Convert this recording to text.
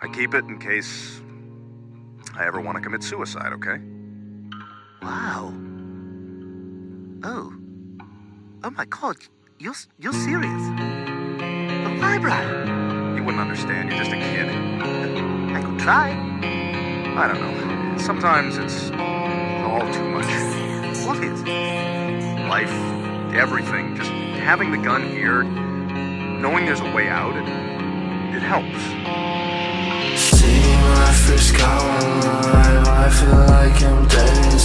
I keep it in case I ever want to commit suicide, okay? Wow. Oh. Oh my God. You're serious? But why, Brian? You wouldn't understand, you're just a kid. I could try. I don't know. Sometimes it's all too much. What is? Life, everything. Just having the gun here, knowing there's a way out, it helps. See, when I first got alive, I feel like I'm dead